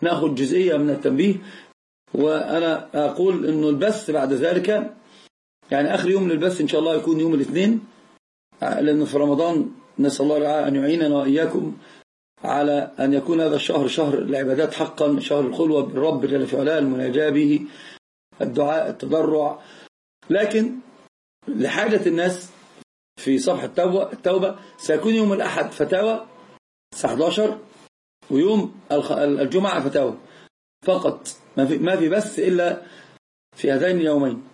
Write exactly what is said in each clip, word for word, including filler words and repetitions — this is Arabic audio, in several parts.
نأخذ جزئية من التنبيه. وأنا أقول أنه البث بعد ذلك يعني آخر يوم للبث إن شاء الله يكون يوم الاثنين، لأنه في رمضان نسأل الله أن يعيننا وإياكم على أن يكون هذا الشهر شهر العبادات حقا، شهر الخلوة بالرب جل في علاه، المناجاة به، الدعاء، التضرع. لكن لحاجة الناس في صفحة التوبة, التوبة سيكون يوم الأحد فتاوى الساعة أحد عشر، ويوم الجمعة فتاوى فقط، ما في, ما في بث إلا في هذين اليومين.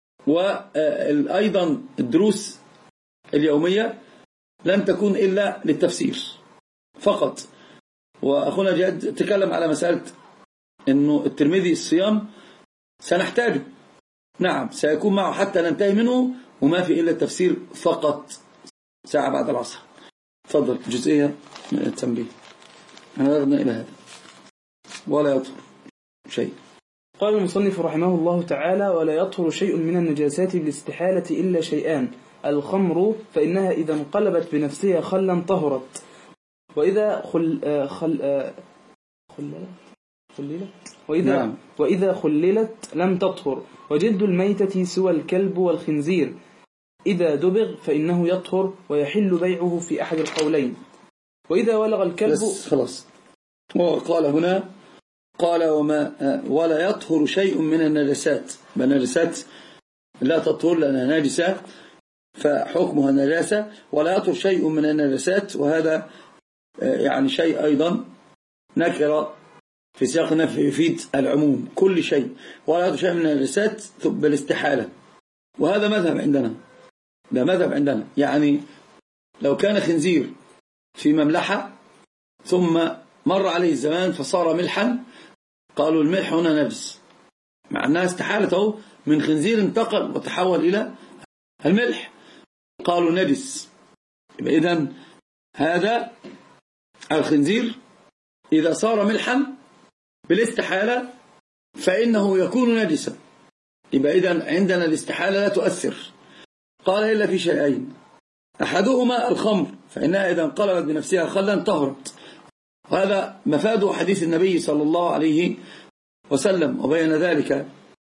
وأيضا الدروس اليومية لن تكون إلا للتفسير فقط. وأخونا جاد تكلم على مسألة أنه الترمذي الصيام سنحتاجه، نعم سيكون معه حتى ننتهي منه، وما في إلا التفسير فقط ساعة بعد العصر. تفضل جزئية من التنبيه. أنا أردنا إلى هذا ولا يطهر شيء. قال المصنف رحمه الله تعالى: ولا يطهر شيء من النجاسات بالاستحالة إلا شيئان: الخمر فإنها إذا انقلبت بنفسها خلا طهرت، وإذا خل خل خللت خللت وإذا نعم. وإذا خللت لم تطهر. وجلد الميتة سوى الكلب والخنزير إذا دبغ فإنه يطهر ويحل بيعه في أحد القولين. وإذا ولغ الكلب خلاص. وقال هنا قال وما ولا يطهر شيء من النجاسات، النجاسات لا تطهر لأنها ناجسة فحكمها النجاسة، ولا يطهر شيء من النجاسات، وهذا يعني شيء أيضا نكرة في سياق النفي يفيد العموم، كل شيء. ولا يطهر شيء من النجاسات بالاستحالة، وهذا مذهب عندنا، ده مذهب عندنا. يعني لو كان خنزير في مملحة ثم مر عليه الزمان فصار ملحا، قالوا الملح هنا نجس، مع أنها استحالته من خنزير انتقل وتحول إلى الملح، قالوا نجس. يبقى إذن هذا الخنزير إذا صار ملحا بالاستحالة فإنه يكون نجسا. يبقى إذن عندنا الاستحالة لا تؤثر. قال إلا في شيئين: أحدهما الخمر فإنها إذا انقلبت بنفسها خلا طهرت، وهذا مفاد حديث النبي صلى الله عليه وسلم وبين ذلك: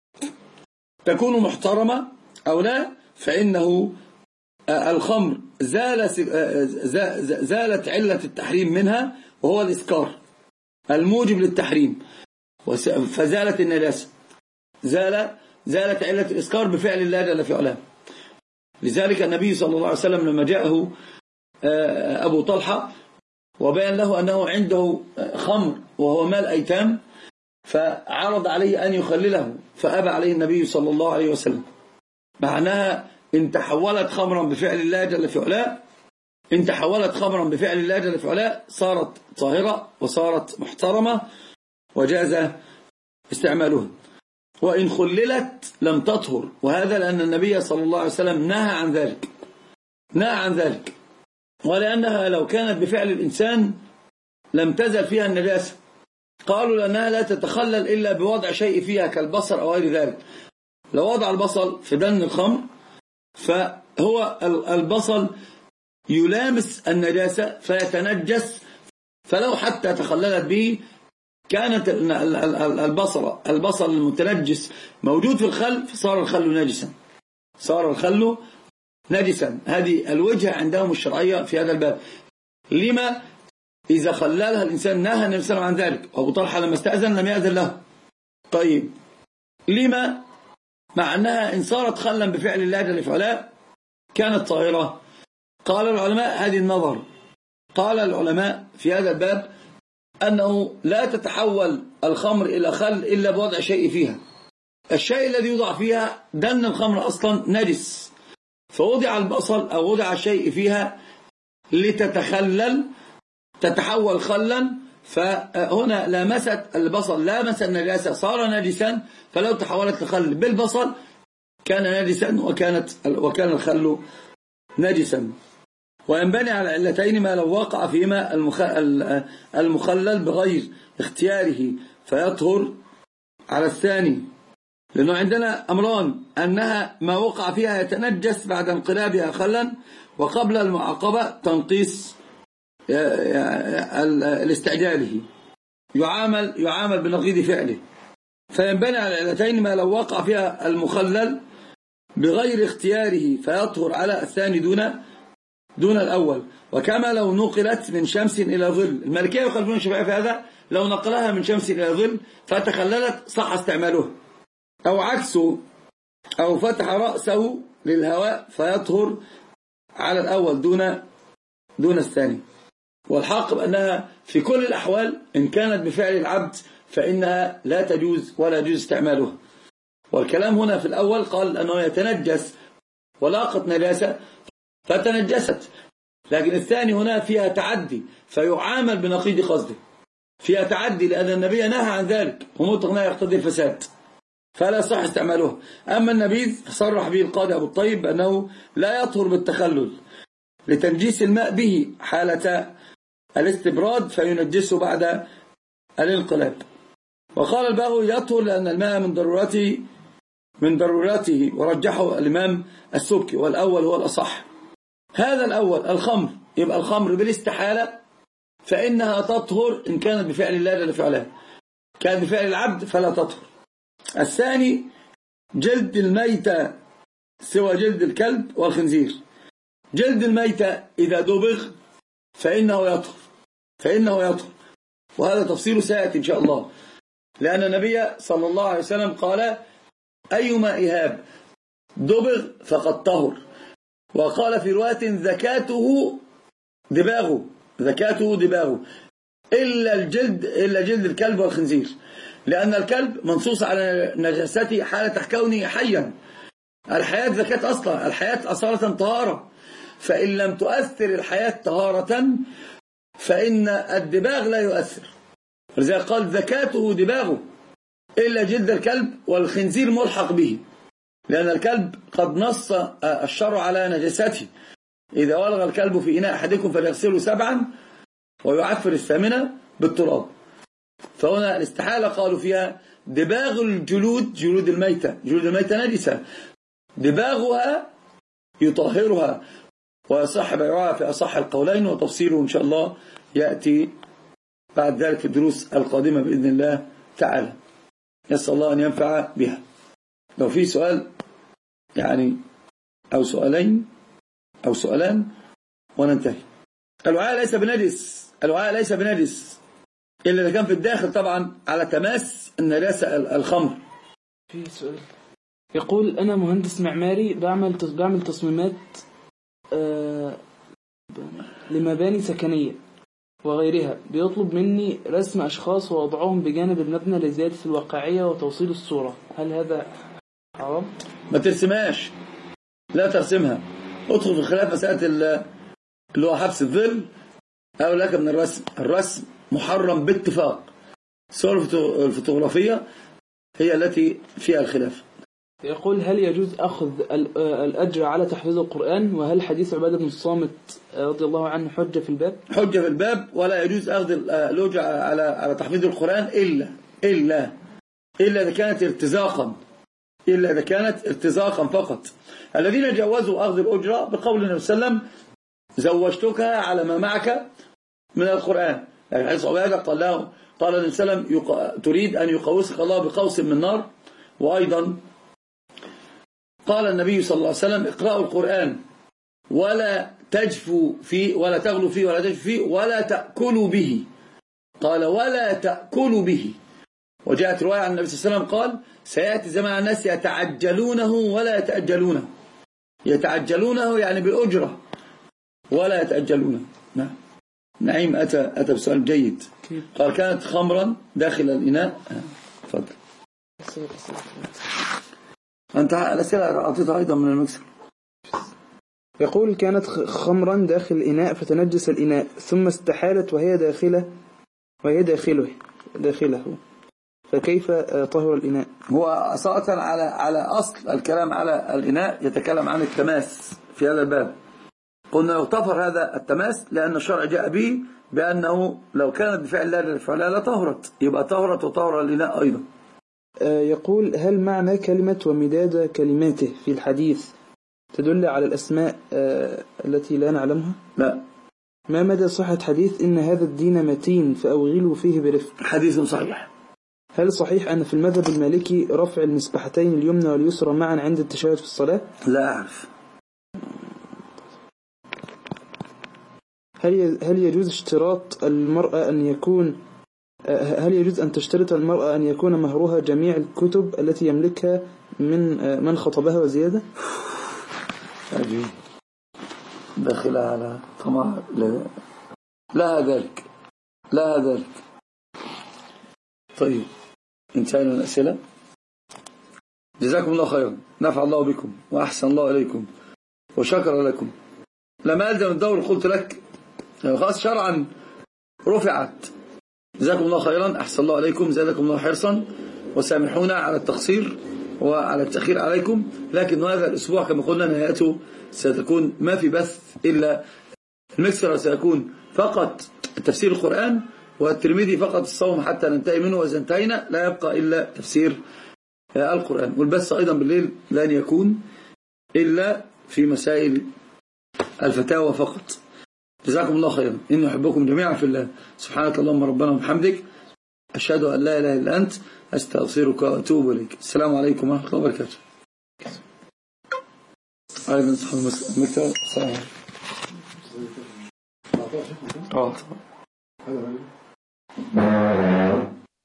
تكون محترمة أو لا، فإنه الخمر زال زالت علة التحريم منها وهو الإسكار الموجب للتحريم، فزالت النجاسة، زال زالت علة الإسكار بفعل الله جل في علاه. لذلك النبي صلى الله عليه وسلم لما جاءه أبو طلحة وبين له أنه عنده خمر وهو مال أيتام، فعرض عليه أن يخلله، فأبى عليه النبي صلى الله عليه وسلم. معناها إن تحولت خمرا بفعل الله جل في علاه، إن تحولت خمرا بفعل الله جل في علاه صارت طاهرة وصارت محترمة وجاز استعمالها. وإن خللت لم تطهر، وهذا لأن النبي صلى الله عليه وسلم نهى عن ذلك، نهى عن ذلك، ولأنها لو كانت بفعل الإنسان لم تزل فيها النجاسة. قالوا لأنها لا تتخلل إلا بوضع شيء فيها كالبصل أو غير ذلك. لو وضع البصل في دن الخمر فهو البصل يلامس النجاسة فيتنجس، فلو حتى تخللت به كانت البصل البصل المتنجس موجود في الخل فصار الخل نجسا، صار الخل نجسا. هذه الوجهة عندهم الشرعية في هذا الباب. لما إذا خللها الإنسان نهى النبي صلى الله عليه وسلم عن ذلك، وأبو طلحة لما استأذن لم يأذن له. طيب لما؟ مع أنها إن صارت خلا بفعل الله جل في علاه كانت طاهرة. قال العلماء هذه النظر، قال العلماء في هذا الباب أنه لا تتحول الخمر إلى خل إلا بوضع شيء فيها. الشيء الذي يوضع فيها دن الخمر أصلا نجس، فوضع البصل أو وضع الشيء فيها لتتخلل تتحول خلا، فهنا لامست البصل لامس النجاسة صار نجسا، فلو تحولت الخل بالبصل كان نجسا وكانت وكان الخل نجسا. وينبني على علتين: ما لو وقع فيما المخلل بغير اختياره فيطهر على الثاني، لأنه عندنا أمران: أنها ما وقع فيها يتنجس بعد انقلابها خلا، وقبل المعاقبة تنقيص الاستعجاله. يعامل يعامل بنقيض فعله، فينبني على العلتين ما لو وقع فيها المخلل بغير اختياره فيطهر على الثاني دون دون الأول. وكما لو نقلت من شمس إلى ظل، المالكية يخالفون الشافعية في هذا، لو نقلها من شمس إلى ظل فتخللت صح استعمالها، أو عكسه، أو فتح رأسه للهواء فيطهر على الأول دون دون الثاني. والحق بأنها في كل الأحوال إن كانت بفعل العبد فإنها لا تجوز ولا يجوز استعمالها. والكلام هنا في الأول قال أنه يتنجس ولاقت نجاسة فتنجست، لكن الثاني هنا فيها تعدي فيعامل بنقيض قصده، فيها تعدي لأن النبي نهى عن ذلك ومطلق نهي يقتضي الفساد فلا صح استعمالها. أما النبيذ صرح به القاضي أبو الطيب بأنه لا يطهر بالتخلل لتنجيس الماء به حالة الاستبراد فينجسه بعد الانقلاب. وقال البغوي يطهر لأن الماء من ضرورته من ضرورته ورجحه الإمام السبكي، والأول هو الأصح. هذا الأول الخمر، يبقى الخمر بالاستحالة فإنها تطهر إن كانت بفعل الله لا فعلها، كانت بفعل العبد فلا تطهر. الثاني جلد الميتة سوى جلد الكلب والخنزير. جلد الميتة إذا دبغ فإنه يطهر فإنه يطهر وهذا تفصيل سيأتي إن شاء الله، لأن النبي صلى الله عليه وسلم قال أيما إهاب دبغ فقد طهر، وقال في رواية ذكاته دباغه ذكاته دباغه إلا الجلد إلا جلد الكلب والخنزير، لأن الكلب منصوص على نجاسته حالة كونه حيا. الحياة زكاة أصلا، الحياة أصالة طهارة، فإن لم تؤثر الحياة طهارة فإن الدباغ لا يؤثر. لذلك قال ذكاته دباغه إلا جلد الكلب والخنزير ملحق به، لأن الكلب قد نص الشرع على نجاسته، إذا ولغ الكلب في إناء أحدكم فليغسله سبعا ويعفر الثامنة بالتراب. فهنا الاستحالة قالوا فيها دباغ الجلود، جلود الميتة جلود الميتة نجسة، دباغها يطهرها ويصح بيعها في أصح القولين، وتفصيله إن شاء الله يأتي بعد ذلك في الدروس القادمة بإذن الله تعالى. يسأل الله أن ينفع بها. لو في سؤال يعني أو سؤالين أو سؤالان وننتهي. الوعاء ليس بنجس، الوعاء ليس بنجس إلا إذا كان في الداخل طبعا على تماس النجاسة الخمر. في سؤال يقول أنا مهندس معماري بعمل بعمل تصميمات آه لمباني سكنية وغيرها، بيطلب مني رسم أشخاص ووضعهم بجانب المبنى لزيادة الواقعية وتوصيل الصورة، هل هذا حرام؟ ما ترسمهاش، لا ترسمها، ادخل في خلاف مسألة اللي هو حبس الظل أو لك من الرسم. الرسم محرم باتفاق، الصور الفوتوغرافية هي التي فيها الخلاف. يقول هل يجوز أخذ الأجر على تحفيظ القرآن، وهل حديث عبادة بن الصامت رضي الله عنه حجة في الباب؟ حجة في الباب، ولا يجوز أخذ الأجر على على تحفيظ القرآن إلا إلا إلا إذا كانت ارتزاقا إلا إذا كانت ارتزاقا فقط. الذين جوزوا أخذ الأجرة بقول النبي صلى الله عليه وسلم زوجتك على ما معك من القرآن، يعني حديث عبادة قال له قال النبي صلى الله عليه وسلم تريد أن يقوسك الله بقوس من نار. وأيضا قال النبي صلى الله عليه وسلم اقرأوا القرآن ولا تجفوا فيه ولا تغلوا فيه ولا تجفوا فيه ولا تأكلوا به، قال ولا تأكلوا به. وجاءت رواية عن النبي صلى الله عليه وسلم قال سيأتي زمان الناس يتعجلونه ولا يتأجلونه، يتعجلونه يعني بالأجرة ولا يتأجلونه. نعم. نعيم أتى أتى بسؤال جيد، قال كانت خمرا داخل الإناء. تفضل. أنت الأسئلة أعطيتها أيضا من المكسر. يقول كانت خمرا داخل الإناء فتنجس الإناء ثم استحالت وهي داخلة وهي داخله داخله فكيف طهر الإناء؟ هو أصالة على على أصل الكلام على الإناء يتكلم عن التماس في هذا الباب. قلنا لو طهر هذا التماس لأن الشرع جاء به بأنه لو كانت بفعل الله لفعلها لا طهرت، يبقى طهرت وطهر الإناء أيضا. يقول هل معنى كلمة ومداد كلماته في الحديث تدل على الأسماء التي لا نعلمها؟ لا، ما مدى صحة حديث إن هذا الدين متين فأوغلوا فيه برفق؟ حديث صحيح. هل صحيح أن في المذهب المالكي رفع المسبحتين اليمنى واليسرى معا عند التشهد في الصلاة؟ لا أعرف. هل هل يجوز اشتراط المرأة أن يكون هل يجوز أن تشترط المرأة أن يكون مهرها جميع الكتب التي يملكها من من خطبها وزيادة؟ أجي داخل على طمع. لا لا ذلك لا ذلك. طيب انتهينا من الأسئلة. جزاكم الله خيرا، نفع الله بكم وأحسن الله إليكم وشكر لكم. لما ألزم الدور قلت لك خلاص شرعا رفعت. جزاكم الله خيرا، أحسن الله عليكم، زادكم الله حرصا، وسامحونا على التقصير وعلى التأخير عليكم. لكن هذا الأسبوع كما قلنا نهايته ستكون ما في بث إلا المكسر، سيكون فقط تفسير القرآن، والترمذي فقط الصوم حتى ننتهي منه، وإذا انتهينا لا يبقى إلا تفسير القرآن. والبث أيضا بالليل لن يكون إلا في مسائل الفتاوى فقط. جزاكم الله خيرا، إني أحبكم جميعا في الله. سبحانك اللهم ربنا وبحمدك، أشهد أن لا إله إلا أنت، أستغفرك وأتوب إليك. السلام عليكم ورحمة الله وبركاته. عليكم السلام. السلام عليكم.